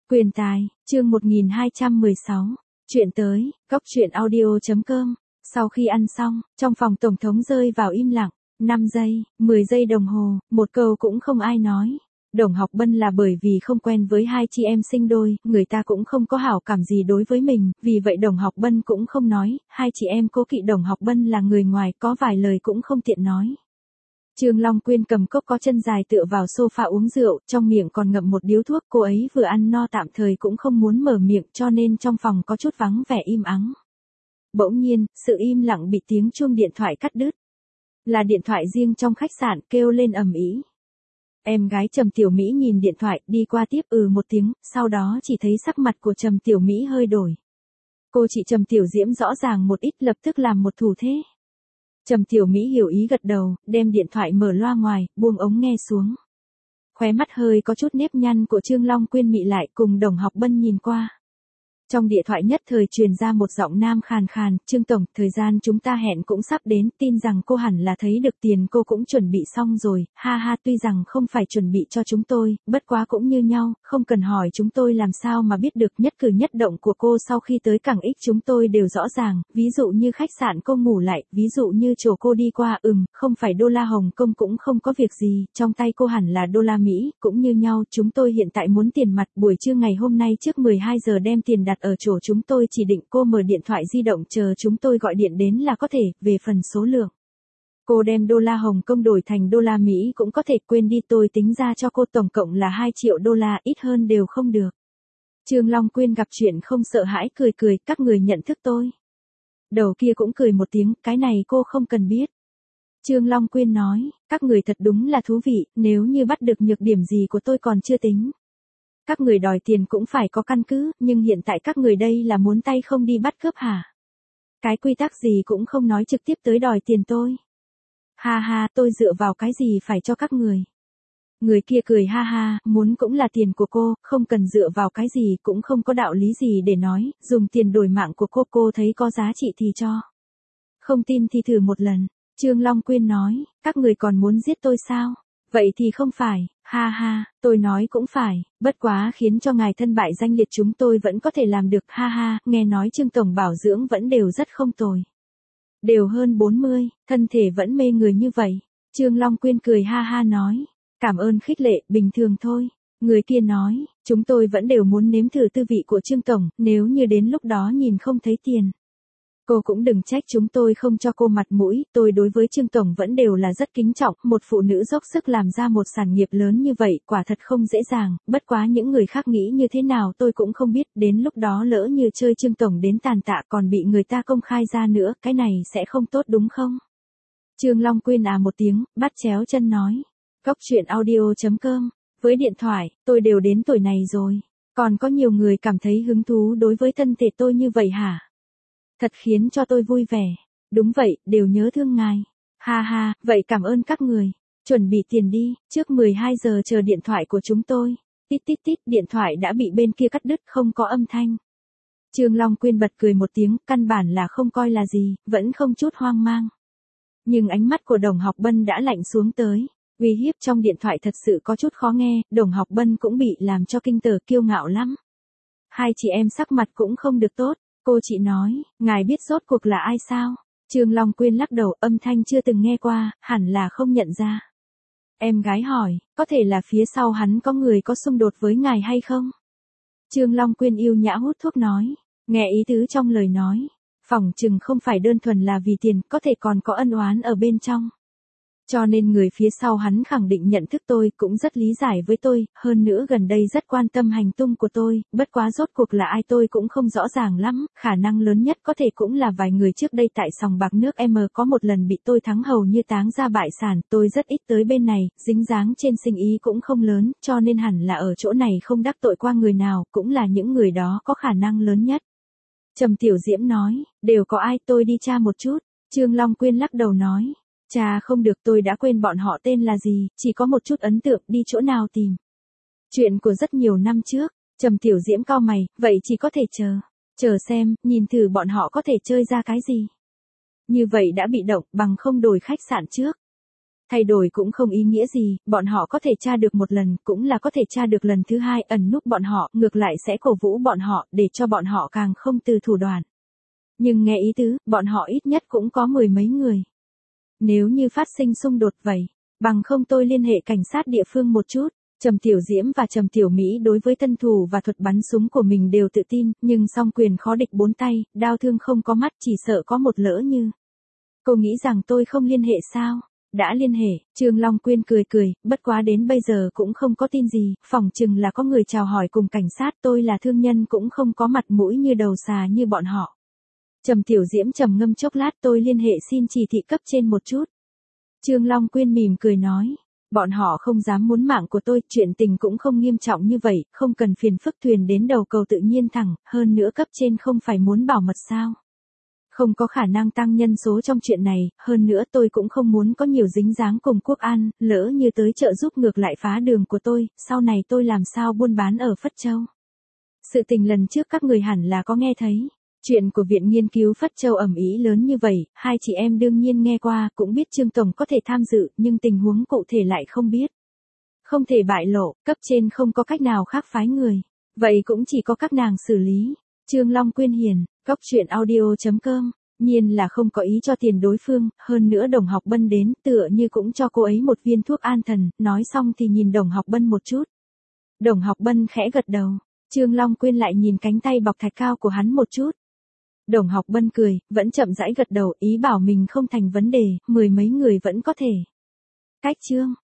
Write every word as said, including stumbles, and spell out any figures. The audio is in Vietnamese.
Quyền tài, chương một nghìn hai trăm mười sáu. Chuyện tới, góc chuyện audio chấm com. Sau khi ăn xong, trong phòng tổng thống rơi vào im lặng. năm giây, mười giây đồng hồ, một câu cũng không ai nói. Đồng Học Bân là bởi vì không quen với hai chị em sinh đôi, người ta cũng không có hảo cảm gì đối với mình, vì vậy Đồng Học Bân cũng không nói, hai chị em cố kỵ Đồng Học Bân là người ngoài, có vài lời cũng không tiện nói. Trương Long Quyên cầm cốc có chân dài tựa vào sofa uống rượu, trong miệng còn ngậm một điếu thuốc, cô ấy vừa ăn no tạm thời cũng không muốn mở miệng cho nên trong phòng có chút vắng vẻ im ắng. Bỗng nhiên, sự im lặng bị tiếng chuông điện thoại cắt đứt. Là điện thoại riêng trong khách sạn kêu lên ầm ĩ. Em gái Trầm Tiểu Mỹ nhìn điện thoại, đi qua tiếp ừ một tiếng, sau đó chỉ thấy sắc mặt của Trầm Tiểu Mỹ hơi đổi. Cô chị Trầm Tiểu Diễm rõ ràng một ít, lập tức làm một thủ thế. Trầm Tiểu Mỹ hiểu ý gật đầu, đem điện thoại mở loa ngoài, buông ống nghe xuống. Khóe mắt hơi có chút nếp nhăn của Trương Long Quyên mị lại, cùng Đồng Học Bân nhìn qua. Trong điện thoại nhất thời truyền ra một giọng nam khàn khàn, Trương Tổng, thời gian chúng ta hẹn cũng sắp đến, tin rằng cô hẳn là thấy được tiền cô cũng chuẩn bị xong rồi, ha ha, tuy rằng không phải chuẩn bị cho chúng tôi, bất quá cũng như nhau, không cần hỏi chúng tôi làm sao mà biết được nhất cử nhất động của cô sau khi tới cảng X chúng tôi đều rõ ràng, ví dụ như khách sạn cô ngủ lại, ví dụ như chỗ cô đi qua, ừm, không phải đô la Hồng Kông cũng không có việc gì, trong tay cô hẳn là đô la Mỹ, cũng như nhau, chúng tôi hiện tại muốn tiền mặt, buổi trưa ngày hôm nay trước mười hai giờ đem tiền đặt ở chỗ chúng tôi chỉ định, cô mở điện thoại di động chờ chúng tôi gọi điện đến là có thể, về phần số lượng. Cô đem đô la Hồng Kông đổi thành đô la Mỹ cũng có thể, quên đi, tôi tính ra cho cô tổng cộng là hai triệu đô la, ít hơn đều không được. Trương Long Quyên gặp chuyện không sợ hãi, cười cười, các người nhận thức tôi. Đầu kia cũng cười một tiếng, cái này cô không cần biết. Trương Long Quyên nói, các người thật đúng là thú vị, nếu như bắt được nhược điểm gì của tôi còn chưa tính. Các người đòi tiền cũng phải có căn cứ, nhưng hiện tại các người đây là muốn tay không đi bắt cướp hả? Cái quy tắc gì cũng không nói trực tiếp tới đòi tiền tôi. Ha ha, tôi dựa vào cái gì phải cho các người? Người kia cười ha ha, muốn cũng là tiền của cô, không cần dựa vào cái gì, cũng không có đạo lý gì để nói, dùng tiền đổi mạng của cô, cô thấy có giá trị thì cho. Không tin thì thử một lần. Trương Long Quyên nói, các người còn muốn giết tôi sao? Vậy thì không phải, ha ha, tôi nói cũng phải, bất quá khiến cho ngài thân bại danh liệt chúng tôi vẫn có thể làm được, ha ha, nghe nói Trương Tổng bảo dưỡng vẫn đều rất không tồi. Đều hơn bốn mươi, thân thể vẫn mê người như vậy. Trương Long Quyên cười ha ha nói, cảm ơn khích lệ, bình thường thôi. Người kia nói, chúng tôi vẫn đều muốn nếm thử tư vị của Trương Tổng, nếu như đến lúc đó nhìn không thấy tiền. Cô cũng đừng trách chúng tôi không cho cô mặt mũi, tôi đối với Trương Tổng vẫn đều là rất kính trọng, một phụ nữ dốc sức làm ra một sản nghiệp lớn như vậy, quả thật không dễ dàng, bất quá những người khác nghĩ như thế nào tôi cũng không biết, đến lúc đó lỡ như chơi Trương Tổng đến tàn tạ còn bị người ta công khai ra nữa, cái này sẽ không tốt đúng không? Trương Long Quyên à một tiếng, bắt chéo chân nói, góc chuyện audio chấm com, với điện thoại, tôi đều đến tuổi này rồi, còn có nhiều người cảm thấy hứng thú đối với thân thể tôi như vậy hả? Thật khiến cho tôi vui vẻ. Đúng vậy, đều nhớ thương ngài. Ha ha, vậy cảm ơn các người. Chuẩn bị tiền đi, trước mười hai giờ chờ điện thoại của chúng tôi. Tít tít tít, điện thoại đã bị bên kia cắt đứt, không có âm thanh. Trương Long Quyên bật cười một tiếng, căn bản là không coi là gì, vẫn không chút hoang mang. Nhưng ánh mắt của Đồng Học Bân đã lạnh xuống tới. Uy hiếp trong điện thoại thật sự có chút khó nghe, Đồng Học Bân cũng bị làm cho kinh tởm kiêu ngạo lắm. Hai chị em sắc mặt cũng không được tốt. Cô chị nói, ngài biết rốt cuộc là ai sao? Trương Long Quyên lắc đầu, âm thanh chưa từng nghe qua, hẳn là không nhận ra. Em gái hỏi, có thể là phía sau hắn có người có xung đột với ngài hay không? Trương Long Quyên yêu nhã hút thuốc nói, nghe ý tứ trong lời nói, phỏng chừng không phải đơn thuần là vì tiền, có thể còn có ân oán ở bên trong. Cho nên người phía sau hắn khẳng định nhận thức tôi, cũng rất lý giải với tôi, hơn nữa gần đây rất quan tâm hành tung của tôi, bất quá rốt cuộc là ai tôi cũng không rõ ràng lắm, khả năng lớn nhất có thể cũng là vài người trước đây tại sòng bạc nước M có một lần bị tôi thắng hầu như táng ra bại sản, tôi rất ít tới bên này, dính dáng trên sinh ý cũng không lớn, cho nên hẳn là ở chỗ này không đắc tội qua người nào, cũng là những người đó có khả năng lớn nhất. Trầm Tiểu Diễm nói, đều có ai, tôi đi tra một chút. Trương Long Quyên lắc đầu nói. Chà không được, tôi đã quên bọn họ tên là gì, chỉ có một chút ấn tượng, đi chỗ nào tìm. Chuyện của rất nhiều năm trước, Trầm Tiểu Diễm cau mày, vậy chỉ có thể chờ. Chờ xem, nhìn thử bọn họ có thể chơi ra cái gì. Như vậy đã bị động, bằng không đổi khách sạn trước. Thay đổi cũng không ý nghĩa gì, bọn họ có thể tra được một lần, cũng là có thể tra được lần thứ hai, ẩn núp bọn họ, ngược lại sẽ cổ vũ bọn họ, để cho bọn họ càng không từ thủ đoạn. Nhưng nghe ý tứ, bọn họ ít nhất cũng có mười mấy người. Nếu như phát sinh xung đột vậy, bằng không tôi liên hệ cảnh sát địa phương một chút. Trầm Tiểu Diễm và Trầm Tiểu Mỹ đối với thân thủ và thuật bắn súng của mình đều tự tin, nhưng song quyền khó địch bốn tay, đao thương không có mắt, chỉ sợ có một lỡ như. Cô nghĩ rằng tôi không liên hệ sao? Đã liên hệ, Trương Long Quyên cười cười, bất quá đến bây giờ cũng không có tin gì, phỏng chừng là có người chào hỏi cùng cảnh sát, tôi là thương nhân cũng không có mặt mũi như đầu xà như bọn họ. Trầm Tiểu Diễm trầm ngâm chốc lát, tôi liên hệ xin chỉ thị cấp trên một chút. Trương Long Quyên mỉm cười nói, bọn họ không dám muốn mạng của tôi, chuyện tình cũng không nghiêm trọng như vậy, không cần phiền phức, thuyền đến đầu cầu tự nhiên thẳng, hơn nữa cấp trên không phải muốn bảo mật sao. Không có khả năng tăng nhân số trong chuyện này, hơn nữa tôi cũng không muốn có nhiều dính dáng cùng Quốc An, lỡ như tới trợ giúp ngược lại phá đường của tôi, sau này tôi làm sao buôn bán ở Phất Châu. Sự tình lần trước các người hẳn là có nghe thấy. Chuyện của Viện Nghiên cứu Phất Châu ầm ĩ lớn như vậy, hai chị em đương nhiên nghe qua, cũng biết Trương Tổng có thể tham dự, nhưng tình huống cụ thể lại không biết. Không thể bại lộ, cấp trên không có cách nào khác phái người. Vậy cũng chỉ có các nàng xử lý. Trương Long Quyên hiền, cóc truyện audio chấm com, nhiên là không có ý cho tiền đối phương, hơn nữa Đồng Học Bân đến, tựa như cũng cho cô ấy một viên thuốc an thần, nói xong thì nhìn Đồng Học Bân một chút. Đồng Học Bân khẽ gật đầu, Trương Long Quyên lại nhìn cánh tay bọc thạch cao của hắn một chút. Đồng Học Bân cười, vẫn chậm rãi gật đầu, ý bảo mình không thành vấn đề, mười mấy người vẫn có thể. Cách chương